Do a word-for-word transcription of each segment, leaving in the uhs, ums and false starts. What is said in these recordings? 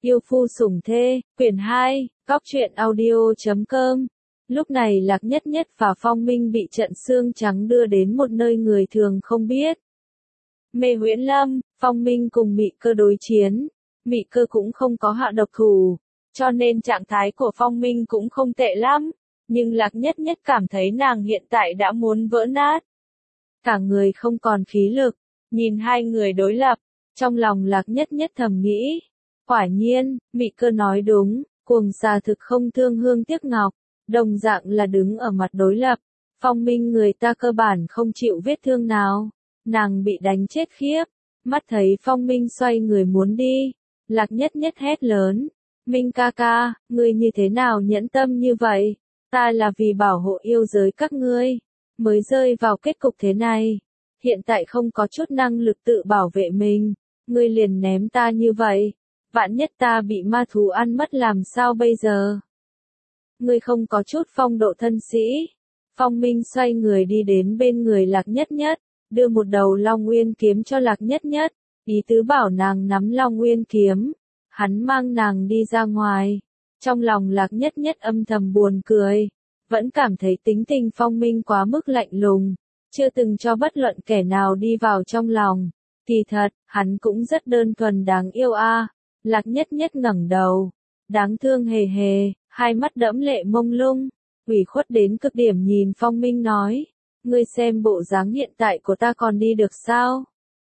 Yêu phu sủng thê, quyển hai, góc truyện audio chấm com. Lúc này Lạc Nhất Nhất và Phong Minh bị trận xương trắng đưa đến một nơi người thường không biết. Mê Huyễn Lâm, Phong Minh cùng Mị Cơ đối chiến. Mị Cơ cũng không có hạ độc thủ, cho nên trạng thái của Phong Minh cũng không tệ lắm. Nhưng Lạc Nhất Nhất cảm thấy nàng hiện tại đã muốn vỡ nát. Cả người không còn khí lực, nhìn hai người đối lập, trong lòng Lạc Nhất Nhất thầm nghĩ. Quả nhiên, Mị Cơ nói đúng, cuồng xà thực không thương hương tiếc ngọc, đồng dạng là đứng ở mặt đối lập. Phong Minh người ta cơ bản không chịu vết thương nào, nàng bị đánh chết khiếp, mắt thấy Phong Minh xoay người muốn đi, Lạc Nhất Nhất hét lớn, Minh ca ca, ngươi như thế nào nhẫn tâm như vậy, ta là vì bảo hộ yêu giới các ngươi, mới rơi vào kết cục thế này, hiện tại không có chút năng lực tự bảo vệ mình, ngươi liền ném ta như vậy. Vạn nhất ta bị ma thú ăn mất làm sao bây giờ? Ngươi không có chút phong độ thân sĩ. Phong Minh xoay người đi đến bên người Lạc Nhất Nhất, đưa một đầu Long Nguyên kiếm cho Lạc Nhất Nhất, ý tứ bảo nàng nắm Long Nguyên kiếm. Hắn mang nàng đi ra ngoài. Trong lòng Lạc Nhất Nhất âm thầm buồn cười, vẫn cảm thấy tính tình Phong Minh quá mức lạnh lùng, chưa từng cho bất luận kẻ nào đi vào trong lòng. Kỳ thật, hắn cũng rất đơn thuần đáng yêu a. À. Lạc Nhất Nhất ngẩng đầu, đáng thương hề hề, hai mắt đẫm lệ mông lung, ủy khuất đến cực điểm nhìn Phong Minh nói, ngươi xem bộ dáng hiện tại của ta còn đi được sao?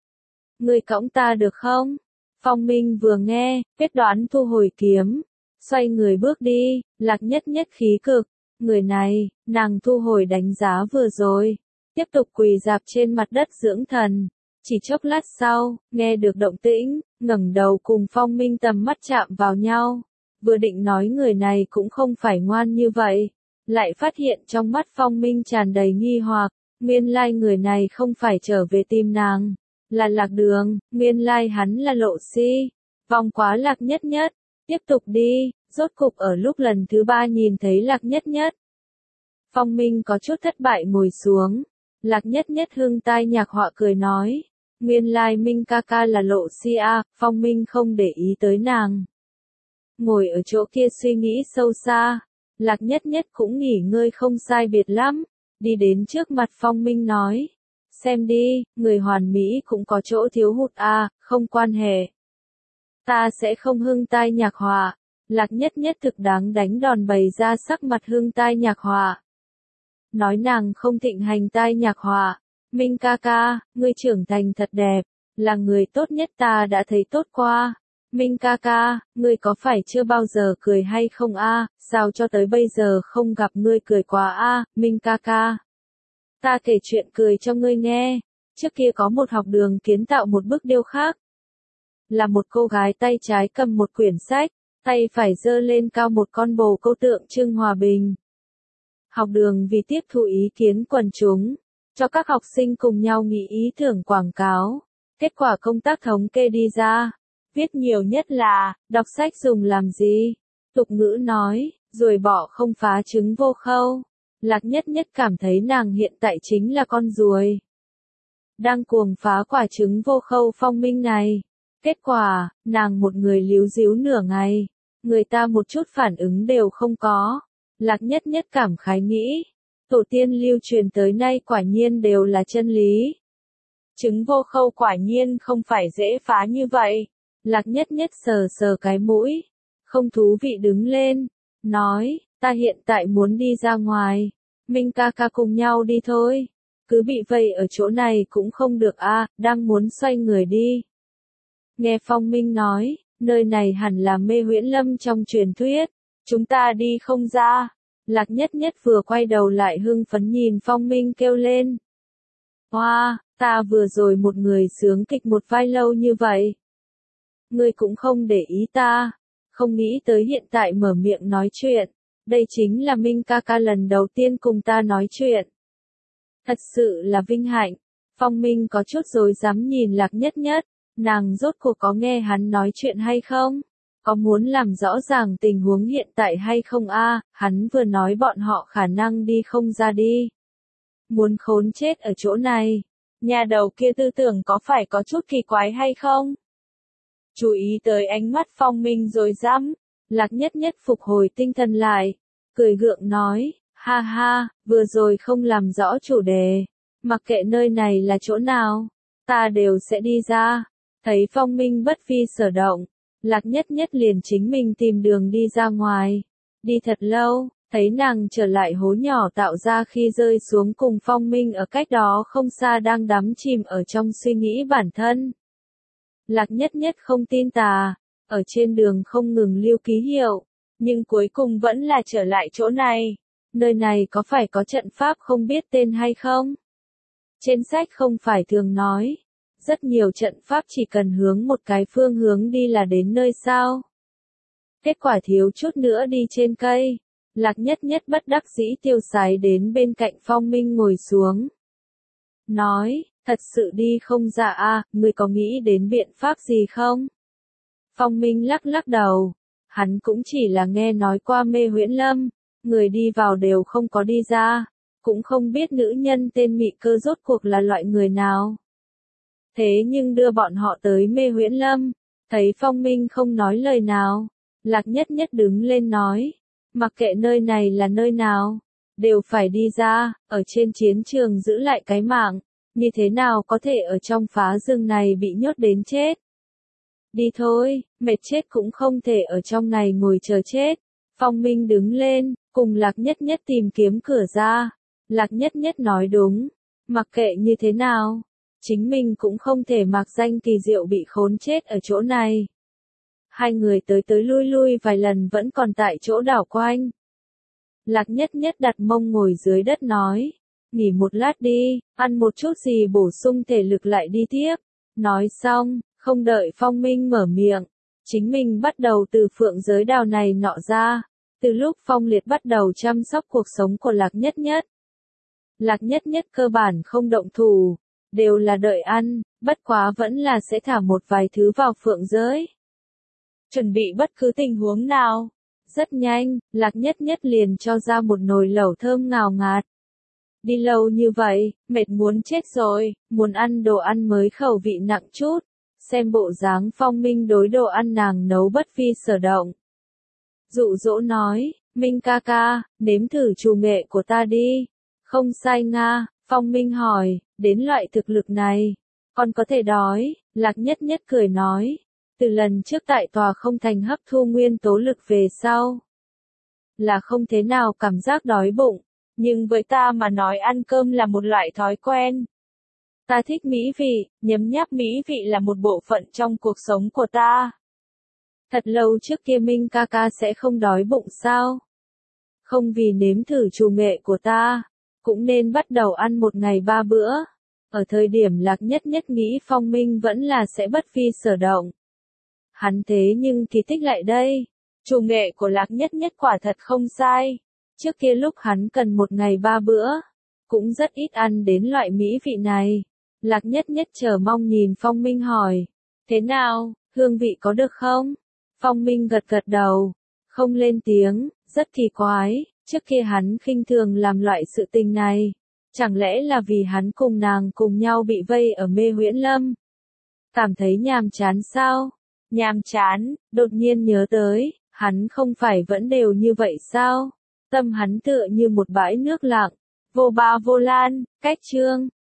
Ngươi cõng ta được không? Phong Minh vừa nghe, quyết đoán thu hồi kiếm, xoay người bước đi, Lạc Nhất Nhất khí cực, người này, nàng thu hồi đánh giá vừa rồi, tiếp tục quỳ dạp trên mặt đất dưỡng thần. Chỉ chốc lát sau, nghe được động tĩnh, ngẩng đầu cùng Phong Minh tầm mắt chạm vào nhau. Vừa định nói người này cũng không phải ngoan như vậy. Lại phát hiện trong mắt Phong Minh tràn đầy nghi hoặc, nguyên lai người này không phải trở về tìm nàng. Là Lạc Đường, nguyên lai hắn là Lộ Si. Vòng quá Lạc Nhất Nhất, tiếp tục đi, rốt cục ở lúc lần thứ ba nhìn thấy Lạc Nhất Nhất. Phong Minh có chút thất bại ngồi xuống. Lạc Nhất Nhất hưng tai nhạc họa cười nói. Nguyên lai Minh ca ca là Lộ Si a, Phong Minh không để ý tới nàng. Ngồi ở chỗ kia suy nghĩ sâu xa, Lạc Nhất Nhất cũng nghỉ ngơi không sai biệt lắm, đi đến trước mặt Phong Minh nói. Xem đi, người hoàn mỹ cũng có chỗ thiếu hụt a, không quan hệ. Ta sẽ không hưng tai nhạc họa, Lạc Nhất Nhất thực đáng đánh đòn bày ra sắc mặt hưng tai nhạc họa. Nói nàng không thịnh hành tai nhạc họa. Minh ca ca, ngươi trưởng thành thật đẹp, là người tốt nhất ta đã thấy tốt qua. Minh ca ca, ngươi có phải chưa bao giờ cười hay không a? À? Sao cho tới bây giờ không gặp ngươi cười quá a? À? Minh ca ca. Ta kể chuyện cười cho ngươi nghe. Trước kia có một học đường kiến tạo một bức điêu khắc. Là một cô gái tay trái cầm một quyển sách, tay phải giơ lên cao một con bồ câu tượng trưng hòa bình. Học đường vì tiếp thu ý kiến quần chúng, cho các học sinh cùng nhau nghĩ ý tưởng quảng cáo. Kết quả công tác thống kê đi ra, viết nhiều nhất là, đọc sách dùng làm gì? Tục ngữ nói, ruồi bọ không phá trứng vô khâu. Lạc Nhất Nhất cảm thấy nàng hiện tại chính là con ruồi. Đang cuồng phá quả trứng vô khâu Phong Minh này. Kết quả, nàng một người líu díu nửa ngày. Người ta một chút phản ứng đều không có. Lạc Nhất Nhất cảm khái nghĩ. Tổ tiên lưu truyền tới nay quả nhiên đều là chân lý. Trứng vô khâu quả nhiên không phải dễ phá như vậy. Lạc Nhất Nhất sờ sờ cái mũi. Không thú vị đứng lên. Nói, ta hiện tại muốn đi ra ngoài. Minh ca ca cùng nhau đi thôi. Cứ bị vây ở chỗ này cũng không được a, à, đang muốn xoay người đi. Nghe Phong Minh nói, nơi này hẳn là Mê Huyễn Lâm trong truyền thuyết. Chúng ta đi không ra. Lạc Nhất Nhất vừa quay đầu lại hưng phấn nhìn Phong Minh kêu lên. Hoa, wow, ta vừa rồi một người sướng kịch một vai lâu như vậy. Ngươi cũng không để ý ta, không nghĩ tới hiện tại mở miệng nói chuyện. Đây chính là Minh ca ca lần đầu tiên cùng ta nói chuyện. Thật sự là vinh hạnh. Phong Minh có chút rồi dám nhìn Lạc Nhất Nhất, nàng rốt cuộc có nghe hắn nói chuyện hay không? Có muốn làm rõ ràng tình huống hiện tại hay không a? À, hắn vừa nói bọn họ khả năng đi không ra đi. Muốn khốn chết ở chỗ này. Nhà đầu kia tư tưởng có phải có chút kỳ quái hay không? Chú ý tới ánh mắt Phong Minh rồi dám. Lạc Nhất Nhất phục hồi tinh thần lại, cười gượng nói, ha ha, vừa rồi không làm rõ chủ đề, mặc kệ nơi này là chỗ nào, ta đều sẽ đi ra. Thấy Phong Minh bất phi sở động, Lạc Nhất Nhất liền chính mình tìm đường đi ra ngoài. Đi thật lâu, thấy nàng trở lại hố nhỏ tạo ra khi rơi xuống cùng Phong Minh ở cách đó không xa đang đắm chìm ở trong suy nghĩ bản thân. Lạc Nhất Nhất không tin tà, ở trên đường không ngừng lưu ký hiệu, nhưng cuối cùng vẫn là trở lại chỗ này. Nơi này có phải có trận pháp không biết tên hay không? Trên sách không phải thường nói, rất nhiều trận pháp chỉ cần hướng một cái phương hướng đi là đến nơi sao? Kết quả thiếu chút nữa đi trên cây, Lạc Nhất Nhất bất đắc dĩ tiêu sái đến bên cạnh Phong Minh ngồi xuống. Nói, thật sự đi không ra à, người có nghĩ đến biện pháp gì không? Phong Minh lắc lắc đầu, hắn cũng chỉ là nghe nói qua Mê Huyễn Lâm, người đi vào đều không có đi ra, cũng không biết nữ nhân tên Mị Cơ rốt cuộc là loại người nào. Thế nhưng đưa bọn họ tới Mê Huyễn Lâm, thấy Phong Minh không nói lời nào, Lạc Nhất Nhất đứng lên nói, mặc kệ nơi này là nơi nào, đều phải đi ra, ở trên chiến trường giữ lại cái mạng, như thế nào có thể ở trong phá rừng này bị nhốt đến chết. Đi thôi, mệt chết cũng không thể ở trong này ngồi chờ chết. Phong Minh đứng lên, cùng Lạc Nhất Nhất tìm kiếm cửa ra. Lạc Nhất Nhất nói đúng, mặc kệ như thế nào, chính mình cũng không thể mặc danh kỳ diệu bị khốn chết ở chỗ này. Hai người tới tới lui lui vài lần vẫn còn tại chỗ đảo quanh. Lạc Nhất Nhất đặt mông ngồi dưới đất nói, nghỉ một lát đi, ăn một chút gì bổ sung thể lực lại đi tiếp. Nói xong, không đợi Phong Minh mở miệng, chính mình bắt đầu từ phượng giới đào này nọ ra. Từ lúc Phong Liệt bắt đầu chăm sóc cuộc sống của Lạc Nhất Nhất, Lạc Nhất Nhất cơ bản không động thủ, đều là đợi ăn, bất quá vẫn là sẽ thả một vài thứ vào phượng giới. Chuẩn bị bất cứ tình huống nào. Rất nhanh, Lạc Nhất Nhất liền cho ra một nồi lẩu thơm ngào ngạt. Đi lâu như vậy, mệt muốn chết rồi, muốn ăn đồ ăn mới khẩu vị nặng chút. Xem bộ dáng Phong Minh đối đồ ăn nàng nấu bất phi sở động. Dụ dỗ nói, Minh ca ca, nếm thử trù nghệ của ta đi. Không sai nga, Phong Minh hỏi, đến loại thực lực này, còn có thể đói, Lạc Nhất Nhất cười nói. Từ lần trước tại tòa không thành hấp thu nguyên tố lực về sau, là không thế nào cảm giác đói bụng, nhưng với ta mà nói ăn cơm là một loại thói quen. Ta thích mỹ vị, nhấm nháp mỹ vị là một bộ phận trong cuộc sống của ta. Thật lâu trước kia Minh ca ca sẽ không đói bụng sao? Không vì nếm thử trù nghệ của ta, cũng nên bắt đầu ăn một ngày ba bữa. Ở thời điểm Lạc Nhất Nhất nghĩ Phong Minh vẫn là sẽ bất phi sở động. Hắn thế nhưng kỳ tích lại đây. Trù nghệ của Lạc Nhất Nhất quả thật không sai. Trước kia lúc hắn cần một ngày ba bữa, cũng rất ít ăn đến loại mỹ vị này. Lạc Nhất Nhất chờ mong nhìn Phong Minh hỏi. Thế nào, hương vị có được không? Phong Minh gật gật đầu, không lên tiếng, rất kỳ quái. Trước kia hắn khinh thường làm loại sự tình này. Chẳng lẽ là vì hắn cùng nàng cùng nhau bị vây ở Mê Huyễn Lâm? Cảm thấy nhàm chán sao? Nhàm chán, đột nhiên nhớ tới, hắn không phải vẫn đều như vậy sao? Tâm hắn tựa như một bãi nước lặng, vô ba vô lan, cách chương.